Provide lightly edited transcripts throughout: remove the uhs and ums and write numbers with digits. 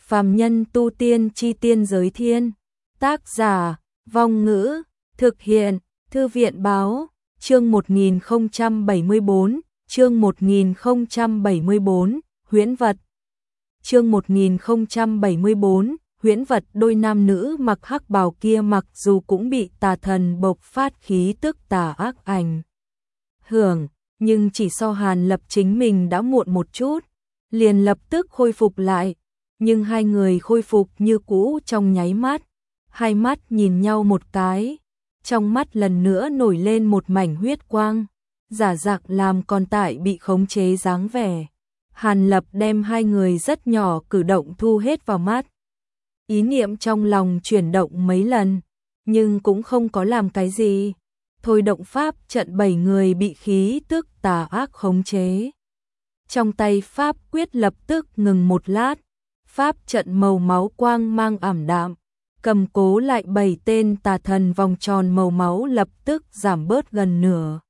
Phàm nhân tu tiên chi tiên giới thiên. Tác giả, Vong Ngữ, thực hiện, Thư viện báo, chương 1074, chương 1074, huyễn vật. Chương 1074, huyễn vật. Đôi nam nữ mặc hắc bào kia mặc dù cũng bị tà thần bộc phát khí tức tà ác ảnh hưởng, nhưng chỉ so Hàn Lập chính mình đã muộn một chút, liền lập tức khôi phục lại, nhưng hai người khôi phục như cũ trong nháy mắt, hai mắt nhìn nhau một cái, trong mắt lần nữa nổi lên một mảnh huyết quang, giả dạng làm còn tại bị khống chế dáng vẻ. Hàn Lập đem hai người rất nhỏ cử động thu hết vào mắt. Ý niệm trong lòng chuyển động mấy lần, nhưng cũng không có làm cái gì. Thôi động pháp trận 7 người bị khí tức tà ác khống chế. Trong tay pháp quyết lập tức ngừng một lát, pháp trận màu máu quang mang ảm đạm, cầm cố lại 7 tên tà thần vòng tròn màu máu lập tức giảm bớt gần nửa.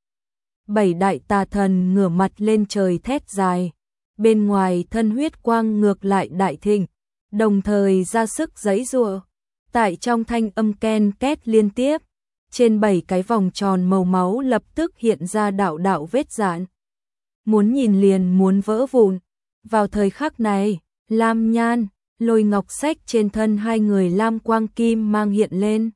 7 đại tà thần ngửa mặt lên trời thét dài, bên ngoài thân huyết quang ngược lại đại thịnh, đồng thời ra sức giãy giụa. Tại trong thanh âm ken két liên tiếp, trên 7 cái vòng tròn màu máu lập tức hiện ra đạo đạo vết rạn. Muốn nhìn liền muốn vỡ vụn. Vào thời khắc này, Lam Nhan, Lôi Ngọc Sách trên thân hai người lam quang kim mang hiện lên.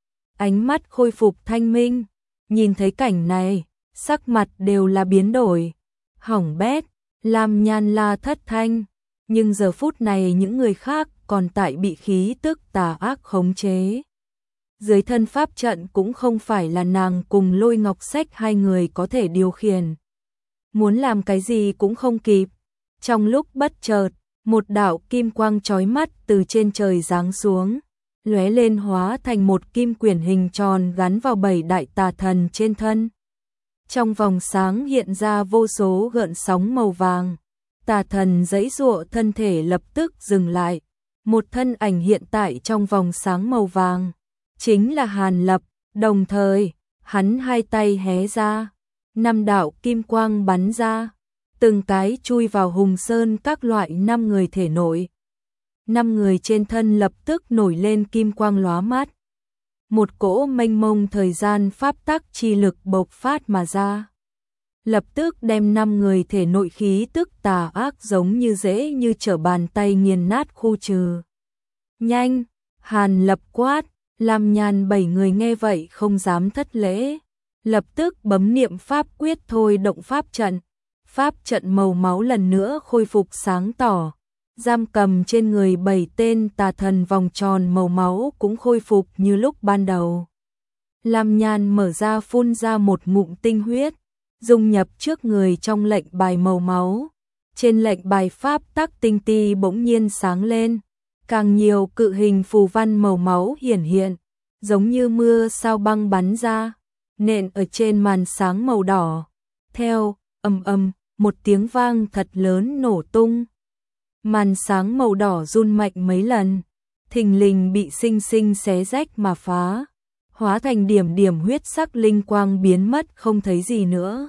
Ánh mắt khôi phục thanh minh, nhìn thấy cảnh này, sắc mặt đều là biến đổi. Hỏng bét, Lam Nhan la thất thanh, nhưng giờ phút này những người khác còn tại bị khí tức tà ác khống chế. Dưới thân pháp trận cũng không phải là nàng cùng Lôi Ngọc Sách hai người có thể điều khiển. Muốn làm cái gì cũng không kịp. Trong lúc bất chợt, một đạo kim quang chói mắt từ trên trời giáng xuống, lóe lên hóa thành một kim quyển hình tròn gắn vào 7 đại tà thần trên thân. Trong vòng sáng hiện ra vô số gợn sóng màu vàng. Tà thần giãy giụa thân thể lập tức dừng lại. Một thân ảnh hiện tại trong vòng sáng màu vàng chính là Hàn Lập, đồng thời, hắn hai tay hé ra, 5 đạo kim quang bắn ra, từng cái chui vào Hùng Sơn các loại 5 người thể nội. 5 người trên thân lập tức nổi lên kim quang lóa mắt. Một cỗ mênh mông thời gian pháp tắc chi lực bộc phát mà ra. Lập tức đem 5 người thể nội khí tức tà ác giống như dễ như trở bàn tay nghiền nát khu trừ. Nhanh, Hàn Lập quát. Lam Nhan 7 người nghe vậy không dám thất lễ, lập tức bấm niệm pháp quyết thôi động pháp trận. Pháp trận màu máu lần nữa khôi phục sáng tỏ, giam cầm trên người 7 tên tà thần vòng tròn màu máu cũng khôi phục như lúc ban đầu. Lam Nhan mở ra phun ra một ngụm tinh huyết, dung nhập trước người trong lệnh bài màu máu. Trên lệnh bài pháp tắc tinh ti bỗng nhiên sáng lên. Càng nhiều cự hình phù văn màu máu hiển hiện, giống như mưa sao băng bắn ra, nện ở trên màn sáng màu đỏ. Theo, ầm, một tiếng vang thật lớn nổ tung. Màn sáng màu đỏ run mạnh mấy lần, thình lình bị sinh sinh xé rách mà phá, hóa thành điểm điểm huyết sắc linh quang biến mất không thấy gì nữa.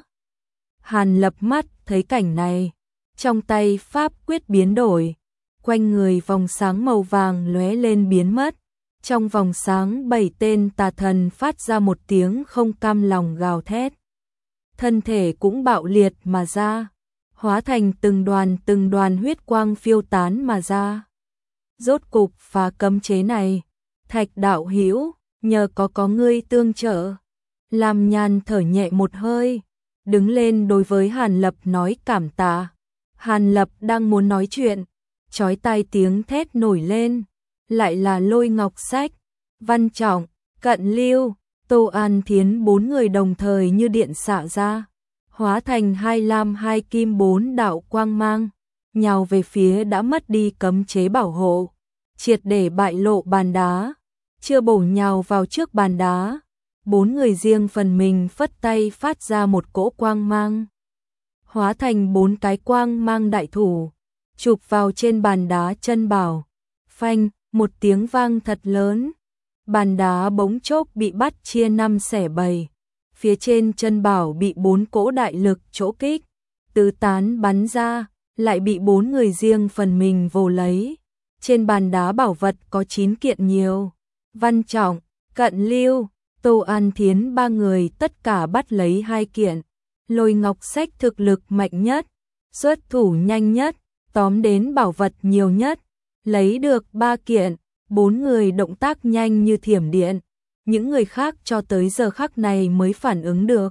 Hàn Lập mắt thấy cảnh này, trong tay pháp quyết biến đổi. Quanh người vòng sáng màu vàng lóe lên biến mất. Trong vòng sáng 7 tên tà thần phát ra một tiếng không cam lòng gào thét. Thân thể cũng bạo liệt mà ra, hóa thành từng đoàn huyết quang phiêu tán mà ra. Rốt cục phá cấm chế này, Thạch đạo hữu, nhờ có ngươi tương trợ. Lam Nhan thở nhẹ một hơi, đứng lên đối với Hàn Lập nói cảm tạ. Hàn Lập đang muốn nói chuyện, chói tai tiếng thét nổi lên, lại là Lôi Ngọc Sách, Văn Trọng, Cận Lưu, Tô An Thiến 4 người đồng thời như điện xạ ra, hóa thành 2 lam 2 kim 4 đạo quang mang, nhào về phía đã mất đi cấm chế bảo hộ, triệt để bại lộ bàn đá, chưa bổ nhào vào trước bàn đá. 4 người riêng phần mình phất tay phát ra một cỗ quang mang, hóa thành 4 cái quang mang đại thủ, chụp vào trên bàn đá chân bảo. Phanh, một tiếng vang thật lớn, bàn đá bỗng chốc bị bắt chia 5 xẻ 7. Phía trên chân bảo bị 4 cỗ đại lực chỗ kích, tứ tán bắn ra, lại bị 4 người riêng phần mình vồ lấy. Trên bàn đá bảo vật có 9 kiện nhiều. Văn Trọng, Cận Lưu, Tô An Thiến ba người tất cả bắt lấy 2 kiện. Lôi Ngọc Sách thực lực mạnh nhất, xuất thủ nhanh nhất, tóm đến bảo vật nhiều nhất, lấy được 3 kiện. 4 người động tác nhanh như thiểm điện. Những người khác cho tới giờ khắc này mới phản ứng được.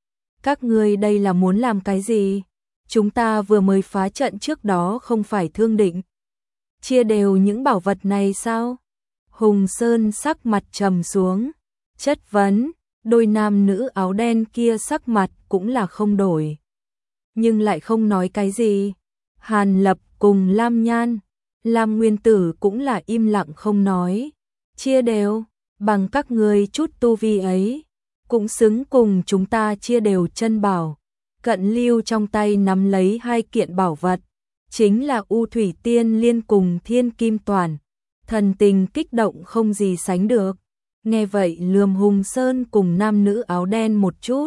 Các ngươi đây là muốn làm cái gì? Chúng ta vừa mới phá trận trước đó không phải thương định chia đều những bảo vật này sao? Hùng Sơn sắc mặt trầm xuống, chất vấn. Đôi nam nữ áo đen kia sắc mặt cũng là không đổi, nhưng lại không nói cái gì. Hàn Lập cùng Lam Nhan, Lam Nguyên Tử cũng là im lặng không nói. Chia đều, bằng các ngươi chút tu vi ấy, cũng xứng cùng chúng ta chia đều chân bảo. Cận Lưu trong tay nắm lấy 2 kiện bảo vật, chính là U Thủy Tiên Liên cùng Thiên Kim Toàn. Thần tình kích động không gì sánh được. Nghe vậy lườm Hùng Sơn cùng nam nữ áo đen một chút,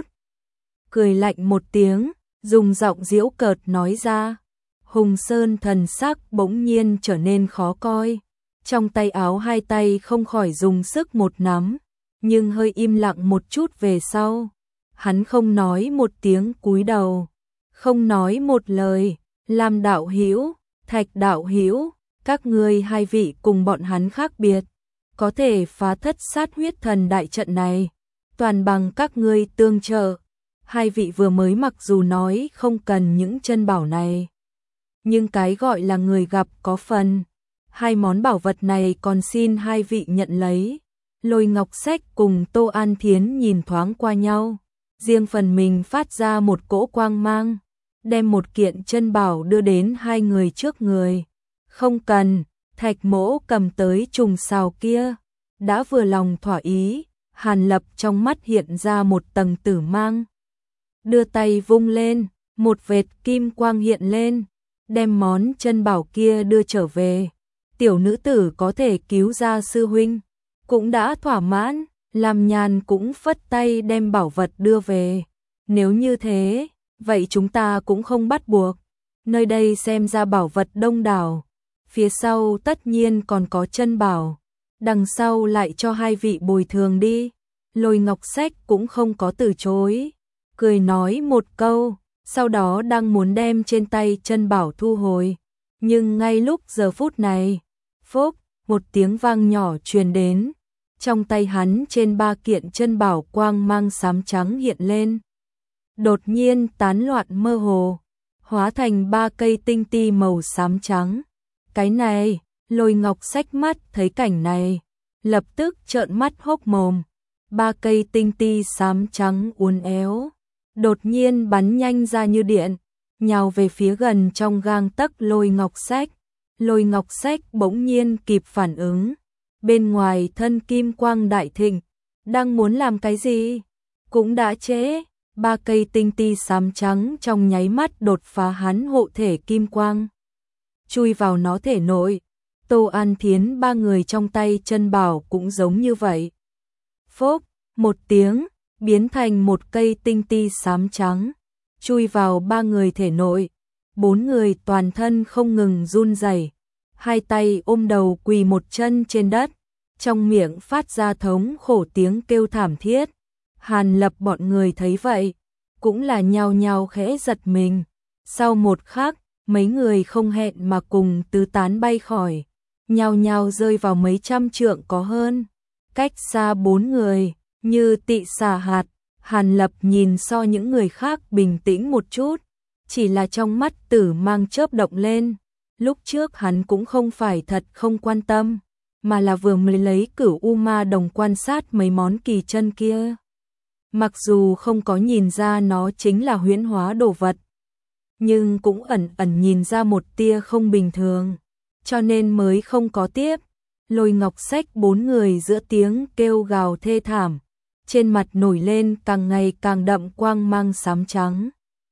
cười lạnh một tiếng, dùng giọng giễu cợt nói ra. Hùng Sơn thần sắc bỗng nhiên trở nên khó coi, trong tay áo 2 tay không khỏi dùng sức một nắm, nhưng hơi im lặng một chút về sau. Hắn không nói một tiếng cúi đầu, không nói một lời. Lam đạo hữu, Thạch đạo hữu, các ngươi 2 vị cùng bọn hắn khác biệt, có thể phá thất sát huyết thần đại trận này, toàn bằng các ngươi tương trợ. 2 vị vừa mới mặc dù nói không cần những chân bảo này, nhưng cái gọi là người gặp có phần, 2 món bảo vật này còn xin 2 vị nhận lấy. Lôi Ngọc Sách cùng Tô An Thiến nhìn thoáng qua nhau, riêng phần mình phát ra một cỗ quang mang, đem một kiện chân bảo đưa đến 2 người trước người. Không cần, Thạch Mỗ cầm tới trùng sào kia, đã vừa lòng thỏa ý. Hàn Lập trong mắt hiện ra một tầng tử mang, đưa tay vung lên, một vệt kim quang hiện lên, đem món chân bảo kia đưa trở về. Tiểu nữ tử có thể cứu ra sư huynh, cũng đã thỏa mãn. Lam Nhan cũng phất tay đem bảo vật đưa về. Nếu như thế, vậy chúng ta cũng không bắt buộc. Nơi đây xem ra bảo vật đông đảo, phía sau tất nhiên còn có chân bảo, đằng sau lại cho 2 vị bồi thường đi. Lôi Ngọc Sách cũng không có từ chối, cười nói một câu, sau đó đang muốn đem trên tay chân bảo thu hồi. Nhưng ngay lúc giờ phút này, phốc, một tiếng vang nhỏ truyền đến. Trong tay hắn trên 3 kiện chân bảo quang mang xám trắng hiện lên, đột nhiên tán loạn mơ hồ, hóa thành 3 cây tinh ti màu xám trắng. Cái này, Lôi Ngọc Sách mắt thấy cảnh này, lập tức trợn mắt hốc mồm. 3 cây tinh ti xám trắng uốn éo, đột nhiên bắn nhanh ra như điện, nhào về phía gần trong gang tấc Lôi Ngọc Sách. Lôi Ngọc Sách bỗng nhiên kịp phản ứng, bên ngoài thân kim quang đại thịnh, đang muốn làm cái gì, cũng đã trễ. 3 cây tinh ti xám trắng trong nháy mắt đột phá hắn hộ thể kim quang, chui vào nó thể nội. Tô An Thiến ba người trong tay chân bảo cũng giống như vậy. Phốc, một tiếng, biến thành một cây tinh ti xám trắng, chui vào 3 người thể nội. 4 người toàn thân không ngừng run rẩy, 2 tay ôm đầu quỳ một chân trên đất, trong miệng phát ra thống khổ tiếng kêu thảm thiết. Hàn Lập bọn người thấy vậy, cũng là nhao nhao khẽ giật mình. Sau một khắc, mấy người không hẹn mà cùng tứ tán bay khỏi, nhao nhao rơi vào mấy trăm trượng có hơn, cách xa 4 người, như tị xà hạt. Hàn Lập nhìn so những người khác bình tĩnh một chút, chỉ là trong mắt tử mang chớp động lên. Lúc trước hắn cũng không phải thật không quan tâm, mà là vừa mới lấy Cửu U Ma Đồng quan sát mấy món kỳ chân kia. Mặc dù không có nhìn ra nó chính là huyễn hóa đồ vật, nhưng cũng ẩn ẩn nhìn ra một tia không bình thường, cho nên mới không có tiếp. Lôi Ngọc Sách 4 người giữa tiếng kêu gào thê thảm, trên mặt nổi lên càng ngày càng đậm quang mang xám trắng.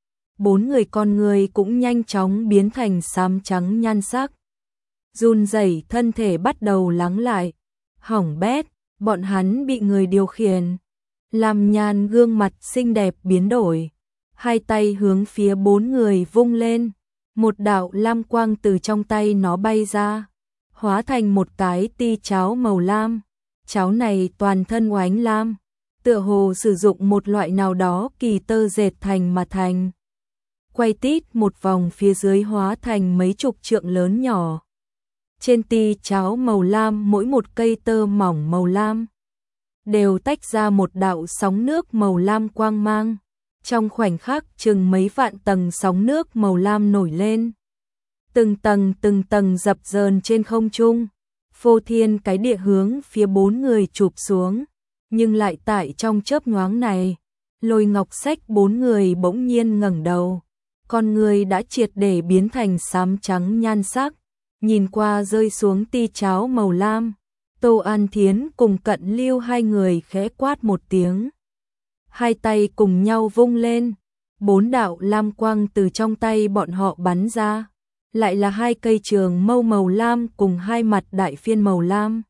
4 người con người cũng nhanh chóng biến thành xám trắng nhan sắc, run rẩy thân thể bắt đầu lắng lại. Hỏng bét, bọn hắn bị người điều khiển. Lam Nhan gương mặt xinh đẹp biến đổi, 2 tay hướng phía 4 người vung lên, một đạo lam quang từ trong tay nó bay ra, hóa thành một cái ti cháo màu lam. Cháo này toàn thân oánh lam, tựa hồ sử dụng một loại nào đó kỳ tơ dệt thành mà thành. Quay tít một vòng phía dưới hóa thành mấy chục trượng lớn nhỏ. Trên ti cháo màu lam mỗi một cây tơ mỏng màu lam đều tách ra một đạo sóng nước màu lam quang mang. Trong khoảnh khắc chừng mấy vạn tầng sóng nước màu lam nổi lên. Từng tầng dập dờn trên không trung. Phô thiên cái địa hướng phía 4 người chụp xuống. Nhưng lại tại trong chớp nhoáng này, Lôi Ngọc Sách 4 người bỗng nhiên ngẩng đầu. Con người đã triệt để biến thành xám trắng nhan sắc. Nhìn qua rơi xuống ti cháo màu lam. Tô An Thiến cùng Cận Lưu hai người khẽ quát một tiếng. Hai tay cùng nhau vung lên. 4 đạo lam quang từ trong tay bọn họ bắn ra. Lại là 2 cây trường mâu màu lam cùng 2 mặt đại phiên màu lam.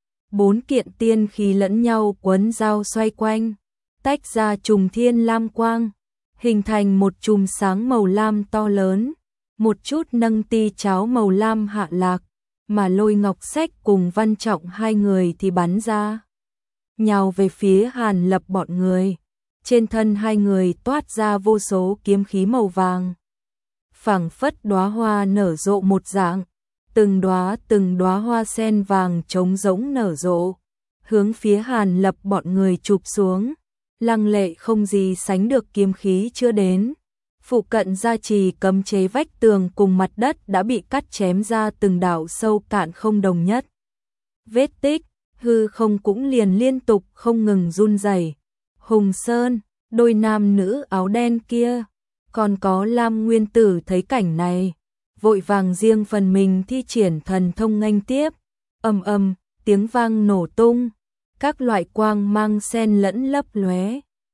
4 kiện tiên khí lẫn nhau quấn dao xoay quanh, tách ra trùng thiên lam quang, hình thành một chùm sáng màu lam to lớn, một chút nâng ti cháo màu lam hạ lạc, mà Lôi Ngọc Sách cùng Văn Trọng hai người thì bắn ra, nhào về phía Hàn Lập bọn người. Trên thân hai người toát ra vô số kiếm khí màu vàng, phảng phất đóa hoa nở rộ một dạng, từng đóa hoa sen vàng trống rỗng nở rộ, hướng phía Hàn Lập bọn người chụp xuống, lăng lệ không gì sánh được kiếm khí chưa đến. Phụ cận gia trì cấm chế vách tường cùng mặt đất đã bị cắt chém ra từng đạo sâu cạn không đồng nhất. Vết tích, hư không cũng liền liên tục không ngừng run rẩy. Hùng Sơn, đôi nam nữ áo đen kia, còn có Lam Nguyên Tử thấy cảnh này, vội vàng riêng phần mình thi triển thần thông nghênh tiếp. Ầm ầm, tiếng vang nổ tung, các loại quang mang xen lẫn lấp lóe.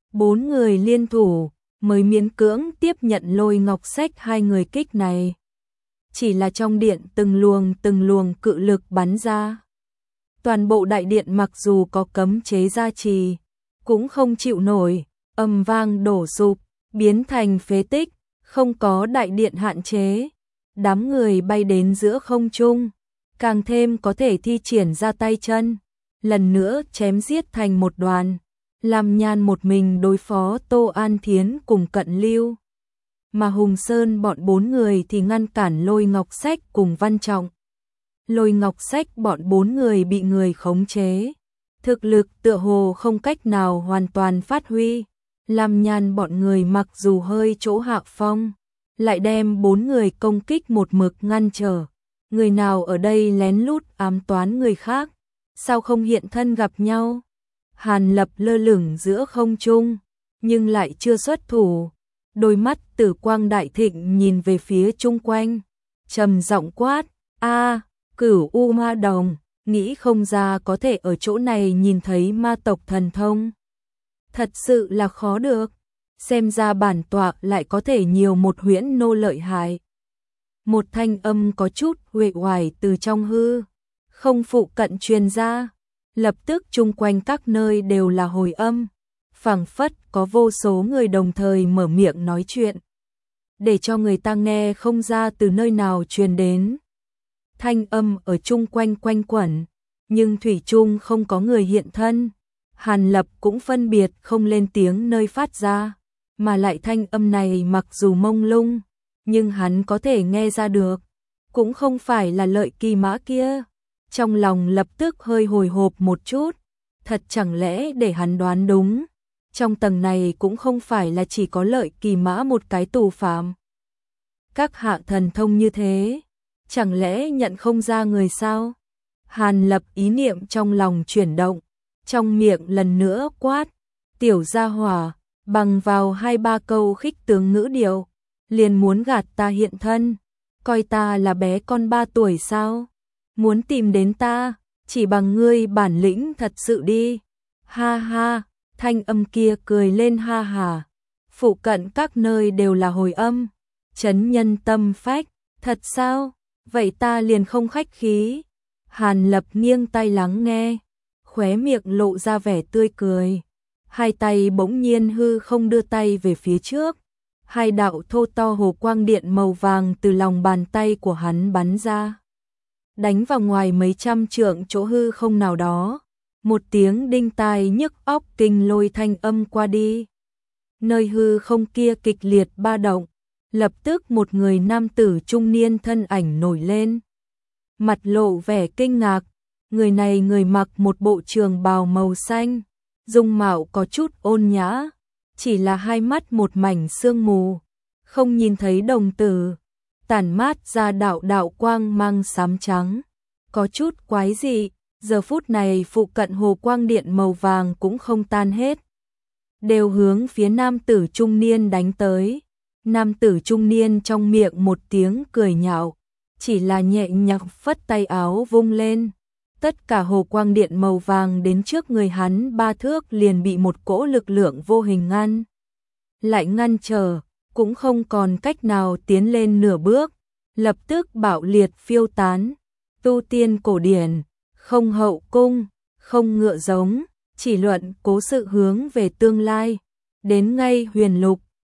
4 người liên thủ mới miễn cưỡng tiếp nhận Lôi Ngọc Sách hai người kích này. Chỉ là trong điện từng luồng cự lực bắn ra. Toàn bộ đại điện mặc dù có cấm chế gia trì, cũng không chịu nổi, ầm vang đổ sụp, biến thành phế tích, không có đại điện hạn chế. Đám người bay đến giữa không trung, càng thêm có thể thi triển ra tay chân, lần nữa chém giết thành một đoàn. Lam Nhan một mình đối phó Tô An Thiến cùng Cận Lưu, mà Hùng Sơn bọn 4 người thì ngăn cản Lôi Ngọc Sách cùng Văn Trọng. Lôi Ngọc Sách bọn 4 người bị người khống chế, thực lực tựa hồ không cách nào hoàn toàn phát huy. Lam Nhan bọn người mặc dù hơi chỗ hạ phong, lại đem 4 người công kích một mực ngăn trở. Người nào ở đây lén lút ám toán người khác, sao không hiện thân gặp nhau? Hàn Lập lơ lửng giữa không trung, nhưng lại chưa xuất thủ. Đôi mắt tử quang đại thịnh nhìn về phía chung quanh, trầm giọng quát: "A, Cửu U Ma Đồng, nghĩ không ra có thể ở chỗ này nhìn thấy ma tộc thần thông. Thật sự là khó được, xem ra bản tọa lại có thể nhiều một huyễn nô lợi hại." Một thanh âm có chút uể oải từ trong hư không phụ cận truyền ra, lập tức chung quanh các nơi đều là hồi âm, phảng phất có vô số người đồng thời mở miệng nói chuyện, để cho người ta nghe không ra từ nơi nào truyền đến. Thanh âm ở chung quanh quanh quẩn, nhưng thủy chung không có người hiện thân. Hàn Lập cũng phân biệt không lên tiếng nơi phát ra, mà lại thanh âm này mặc dù mông lung, nhưng hắn có thể nghe ra được, cũng không phải là Lợi Kỳ Mã kia. Trong lòng lập tức hơi hồi hộp một chút, thật chẳng lẽ để hắn đoán đúng, trong tầng này cũng không phải là chỉ có Lợi Kỳ Mã một cái tù phạm. Các hạ thần thông như thế, chẳng lẽ nhận không ra người sao? Hàn Lập ý niệm trong lòng chuyển động, trong miệng lần nữa quát: "Tiểu gia hỏa, bằng vào 2-3 câu khích tướng ngữ điệu, liền muốn gạt ta hiện thân, coi ta là bé con 3 tuổi sao? Muốn tìm đến ta, chỉ bằng ngươi bản lĩnh thật sự đi." Ha ha, thanh âm kia cười lên ha hà. Phụ cận các nơi đều là hồi âm, chấn nhân tâm phách. Thật sao? Vậy ta liền không khách khí. Hàn Lập nghiêng tai lắng nghe, khóe miệng lộ ra vẻ tươi cười. Hai tay bỗng nhiên hư không đưa tay về phía trước. 2 đạo thô to hồ quang điện màu vàng từ lòng bàn tay của hắn bắn ra. đánh vào ngoài mấy trăm trượng chỗ hư không nào đó. Một tiếng đinh tai nhức óc kinh lôi thanh âm qua đi. Nơi hư không kia kịch liệt ba động, lập tức một người nam tử trung niên thân ảnh nổi lên. Mặt lộ vẻ kinh ngạc, người này người mặc một bộ trường bào màu xanh, dung mạo có chút ôn nhã, chỉ là hai mắt một mảnh sương mù, không nhìn thấy đồng tử, tản mát ra đạo đạo quang mang xám trắng, có chút quái dị. Giờ phút này phụ cận hồ quang điện màu vàng cũng không tan hết, đều hướng phía nam tử trung niên đánh tới. Nam tử trung niên trong miệng một tiếng cười nhạo, chỉ là nhẹ nhàng phất tay áo vung lên. Tất cả hồ quang điện màu vàng đến trước người hắn 3 thước liền bị một cỗ lực lượng vô hình ngăn trở, cũng không còn cách nào tiến lên nửa bước, lập tức bạo liệt phiêu tán. Tu tiên cổ điển, không hậu cung, không ngựa giống, chỉ luận cố sự hướng về tương lai. Đến ngay huyền lục,